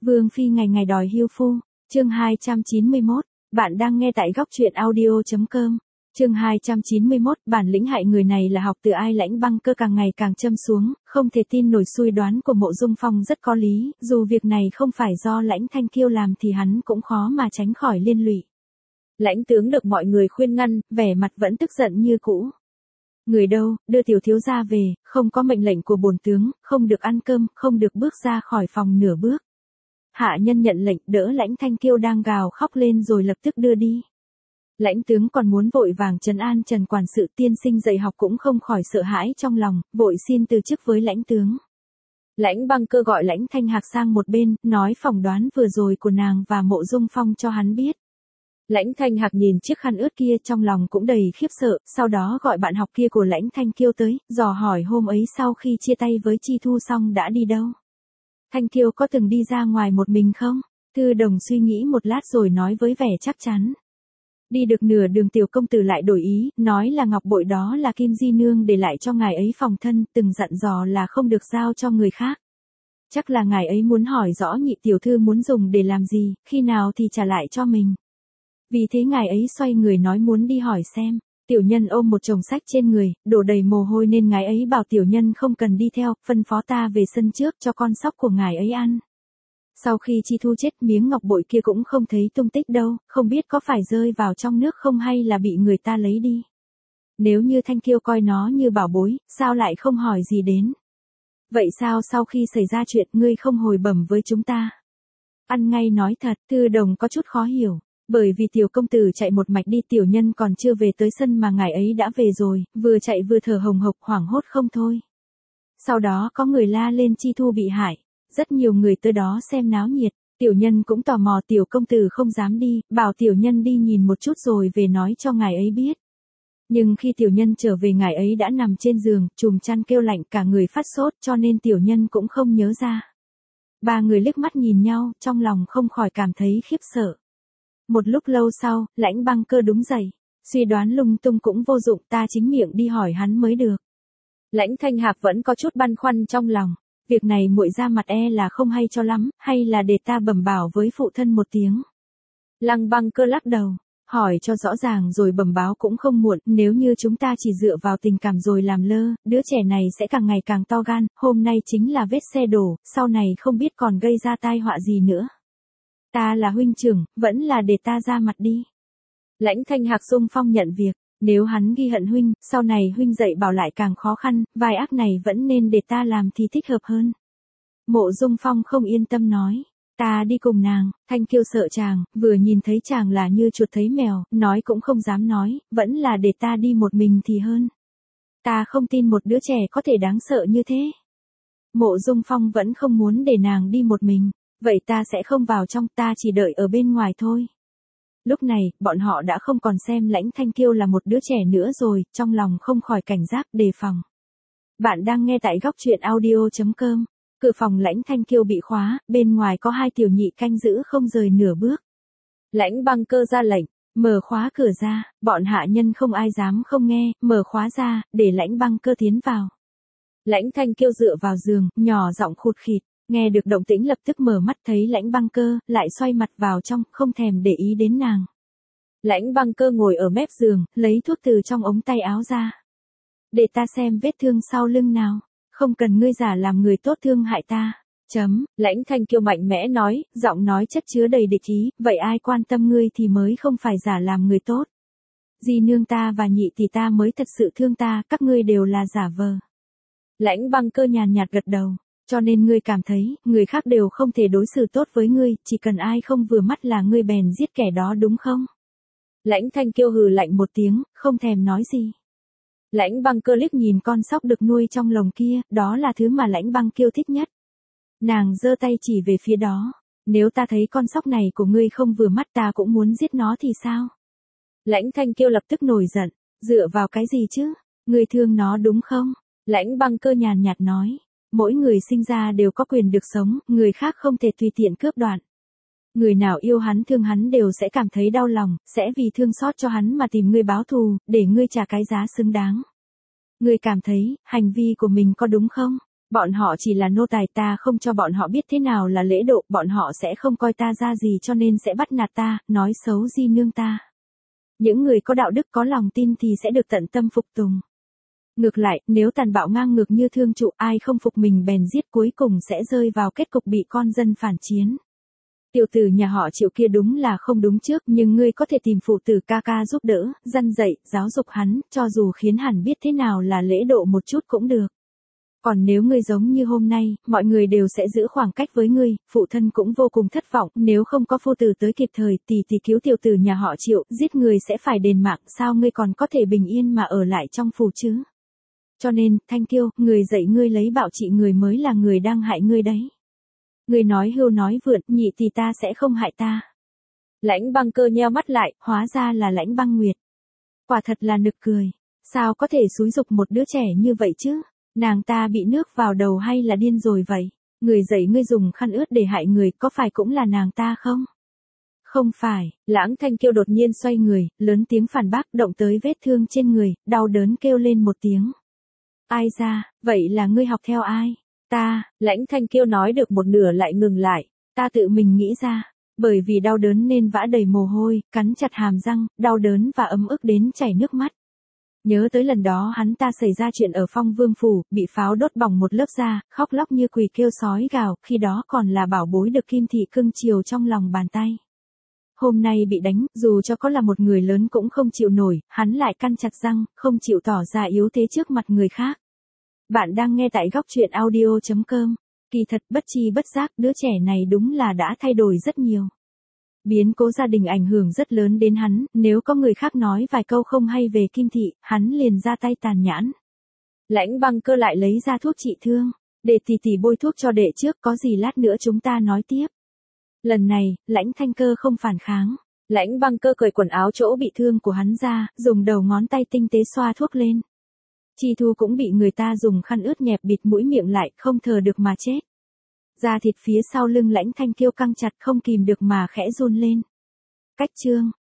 Vương Phi ngày ngày đòi hưu phu, chương 291, bạn đang nghe tại góc truyện audio.com. Chương 291, bản lĩnh hại người này là học từ ai? Lãnh Băng Cơ càng ngày càng châm xuống, không thể tin nổi suy đoán của Mộ Dung Phong rất có lý, dù việc này không phải do Lãnh Thanh Kiêu làm thì hắn cũng khó mà tránh khỏi liên lụy. Lãnh tướng được mọi người khuyên ngăn, vẻ mặt vẫn tức giận như cũ. Người đâu, đưa tiểu thiếu gia về, không có mệnh lệnh của bổn tướng, không được ăn cơm, không được bước ra khỏi phòng nửa bước. Hạ nhân nhận lệnh, đỡ Lãnh Thanh Kiêu đang gào khóc lên rồi lập tức đưa đi. Lãnh tướng còn muốn vội vàng trấn an Trần quản sự, tiên sinh dạy học cũng không khỏi sợ hãi trong lòng, vội xin từ chức với lãnh tướng. Lãnh Băng Cơ gọi Lãnh Thanh Hạc sang một bên, nói phỏng đoán vừa rồi của nàng và Mộ Dung Phong cho hắn biết. Lãnh Thanh Hạc nhìn chiếc khăn ướt kia trong lòng cũng đầy khiếp sợ, sau đó gọi bạn học kia của Lãnh Thanh Kiêu tới, dò hỏi hôm ấy sau khi chia tay với Chi Thu xong đã đi đâu. Thanh Kiêu có từng đi ra ngoài một mình không? Thư Đồng suy nghĩ một lát rồi nói với vẻ chắc chắn. Đi được nửa đường tiểu công tử lại đổi ý, nói là ngọc bội đó là Kim Di Nương để lại cho ngài ấy phòng thân, từng dặn dò là không được giao cho người khác. Chắc là ngài ấy muốn hỏi rõ nhị tiểu thư muốn dùng để làm gì, khi nào thì trả lại cho mình. Vì thế ngài ấy xoay người nói muốn đi hỏi xem. Tiểu nhân ôm một chồng sách trên người, đổ đầy mồ hôi nên ngài ấy bảo tiểu nhân không cần đi theo, phân phó ta về sân trước cho con sóc của ngài ấy ăn. Sau khi Chi Thu chết, miếng ngọc bội kia cũng không thấy tung tích đâu, không biết có phải rơi vào trong nước không hay là bị người ta lấy đi. Nếu như Thanh Kiêu coi nó như bảo bối, sao lại không hỏi gì đến? Vậy sao sau khi xảy ra chuyện ngươi không hồi bẩm với chúng ta? Ăn ngay nói thật, Thư Đồng có chút khó hiểu. Bởi vì tiểu công tử chạy một mạch đi, tiểu nhân còn chưa về tới sân mà ngài ấy đã về rồi, vừa chạy vừa thở hồng hộc hoảng hốt không thôi. Sau đó có người la lên Chi Thu bị hại, rất nhiều người tới đó xem náo nhiệt, tiểu nhân cũng tò mò, tiểu công tử không dám đi, bảo tiểu nhân đi nhìn một chút rồi về nói cho ngài ấy biết. Nhưng khi tiểu nhân trở về ngài ấy đã nằm trên giường, chùm chăn kêu lạnh, cả người phát sốt, cho nên tiểu nhân cũng không nhớ ra. Ba người liếc mắt nhìn nhau, trong lòng không khỏi cảm thấy khiếp sợ. Một lúc lâu sau, Lãnh Băng Cơ đúng dậy, suy đoán lung tung cũng vô dụng, ta chính miệng đi hỏi hắn mới được. Lãnh Thanh Hạc vẫn có chút băn khoăn trong lòng, việc này muội ra mặt e là không hay cho lắm, hay là để ta bẩm báo với phụ thân một tiếng. Lăng Băng Cơ lắc đầu, hỏi cho rõ ràng rồi bẩm báo cũng không muộn, nếu như chúng ta chỉ dựa vào tình cảm rồi làm lơ, đứa trẻ này sẽ càng ngày càng to gan, hôm nay chính là vết xe đổ, sau này không biết còn gây ra tai họa gì nữa. Ta là huynh trưởng, vẫn là để ta ra mặt đi. Lãnh Thanh Hạc xung phong nhận việc, nếu hắn ghi hận huynh, sau này huynh dạy bảo lại càng khó khăn, vai ác này vẫn nên để ta làm thì thích hợp hơn. Mộ Dung Phong không yên tâm nói, ta đi cùng nàng. Thanh Kiêu sợ chàng, vừa nhìn thấy chàng là như chuột thấy mèo, nói cũng không dám nói, vẫn là để ta đi một mình thì hơn. Ta không tin một đứa trẻ có thể đáng sợ như thế. Mộ Dung Phong vẫn không muốn để nàng đi một mình. Vậy ta sẽ không vào trong, ta chỉ đợi ở bên ngoài thôi. Lúc này, bọn họ đã không còn xem Lãnh Thanh Kiêu là một đứa trẻ nữa rồi, trong lòng không khỏi cảnh giác, đề phòng. Bạn đang nghe tại góc truyện audio.com. Cửa phòng Lãnh Thanh Kiêu bị khóa, bên ngoài có hai tiểu nhị canh giữ không rời nửa bước. Lãnh Băng Cơ ra lệnh, mở khóa cửa ra, bọn hạ nhân không ai dám không nghe, mở khóa ra, để Lãnh Băng Cơ tiến vào. Lãnh Thanh Kiêu dựa vào giường, nhỏ giọng khụt khịt. Nghe được động tĩnh lập tức mở mắt thấy Lãnh Băng Cơ, lại xoay mặt vào trong, không thèm để ý đến nàng. Lãnh Băng Cơ ngồi ở mép giường, lấy thuốc từ trong ống tay áo ra. Để ta xem vết thương sau lưng nào, không cần ngươi giả làm người tốt thương hại ta. Lãnh Thanh Kiêu mạnh mẽ nói, giọng nói chất chứa đầy địch ý, vậy ai quan tâm ngươi thì mới không phải giả làm người tốt. Di nương ta và nhị tỷ ta mới thật sự thương ta, các ngươi đều là giả vờ. Lãnh Băng Cơ nhàn nhạt gật đầu. Cho nên ngươi cảm thấy, người khác đều không thể đối xử tốt với ngươi, chỉ cần ai không vừa mắt là ngươi bèn giết kẻ đó đúng không? Lãnh Thanh Kiêu hừ lạnh một tiếng, không thèm nói gì. Lãnh Băng Cơ liếc nhìn con sóc được nuôi trong lồng kia, đó là thứ mà Lãnh Băng Kiêu thích nhất. Nàng giơ tay chỉ về phía đó, nếu ta thấy con sóc này của ngươi không vừa mắt ta cũng muốn giết nó thì sao? Lãnh Thanh Kiêu lập tức nổi giận, dựa vào cái gì chứ? Ngươi thương nó đúng không? Lãnh Băng Cơ nhàn nhạt nói. Mỗi người sinh ra đều có quyền được sống, người khác không thể tùy tiện cướp đoạt. Người nào yêu hắn thương hắn đều sẽ cảm thấy đau lòng, sẽ vì thương xót cho hắn mà tìm ngươi báo thù, để ngươi trả cái giá xứng đáng. Ngươi cảm thấy, hành vi của mình có đúng không? Bọn họ chỉ là nô tài, ta không cho bọn họ biết thế nào là lễ độ, bọn họ sẽ không coi ta ra gì cho nên sẽ bắt nạt ta, nói xấu di nương ta. Những người có đạo đức có lòng tin thì sẽ được tận tâm phục tùng. Ngược lại, nếu tàn bạo ngang ngược như thương trụ, ai không phục mình bèn giết, cuối cùng sẽ rơi vào kết cục bị con dân phản chiến. Tiểu tử nhà họ Triệu kia đúng là không đúng trước, nhưng ngươi có thể tìm phụ tử ca ca giúp đỡ, răn dạy, giáo dục hắn, cho dù khiến hắn biết thế nào là lễ độ một chút cũng được. Còn nếu ngươi giống như hôm nay, mọi người đều sẽ giữ khoảng cách với ngươi, phụ thân cũng vô cùng thất vọng, nếu không có phu tử tới kịp thời, tỷ cứu tiểu tử nhà họ Triệu, giết người sẽ phải đền mạng, sao ngươi còn có thể bình yên mà ở lại trong phủ chứ? Cho nên, Thanh Kiêu, người dạy ngươi lấy bạo trị người mới là người đang hại ngươi đấy. Ngươi nói hưu nói vượn, nhị tỷ ta sẽ không hại ta. Lãnh Băng Cơ nheo mắt lại, hóa ra là Lãnh Băng Nguyệt. Quả thật là nực cười. Sao có thể xúi giục một đứa trẻ như vậy chứ? Nàng ta bị nước vào đầu hay là điên rồi vậy? Người dạy ngươi dùng khăn ướt để hại người, có phải cũng là nàng ta không? Không phải, Lãng Thanh Kiêu đột nhiên xoay người, lớn tiếng phản bác, động tới vết thương trên người, đau đớn kêu lên một tiếng. Ai ra, vậy là ngươi học theo ai? Ta, Lãnh Thanh Kiêu nói được một nửa lại ngừng lại, ta tự mình nghĩ ra, bởi vì đau đớn nên vã đầy mồ hôi, cắn chặt hàm răng, đau đớn và ấm ức đến chảy nước mắt. Nhớ tới lần đó hắn ta xảy ra chuyện ở Phong Vương Phủ, bị pháo đốt bỏng một lớp da, khóc lóc như quỳ kêu sói gào, khi đó còn là bảo bối được Kim Thị cưng chiều trong lòng bàn tay. Hôm nay bị đánh, dù cho có là một người lớn cũng không chịu nổi, hắn lại căn chặt răng, không chịu tỏ ra yếu thế trước mặt người khác. Bạn đang nghe tại góc truyện audio.com. Kỳ thật bất chi bất giác, đứa trẻ này đúng là đã thay đổi rất nhiều. Biến cố gia đình ảnh hưởng rất lớn đến hắn, nếu có người khác nói vài câu không hay về Kim Thị, hắn liền ra tay tàn nhẫn. Lãnh Băng Cơ lại lấy ra thuốc trị thương, để tỷ bôi thuốc cho đệ trước, có gì lát nữa chúng ta nói tiếp. Lần này, Lãnh Thanh Cơ không phản kháng. Lãnh Băng Cơ cởi quần áo chỗ bị thương của hắn ra, dùng đầu ngón tay tinh tế xoa thuốc lên. Chi Thu cũng bị người ta dùng khăn ướt nhẹp bịt mũi miệng lại, không thở được mà chết. Da thịt phía sau lưng Lãnh Thanh Kiêu căng chặt, không kìm được mà khẽ run lên. Cách chương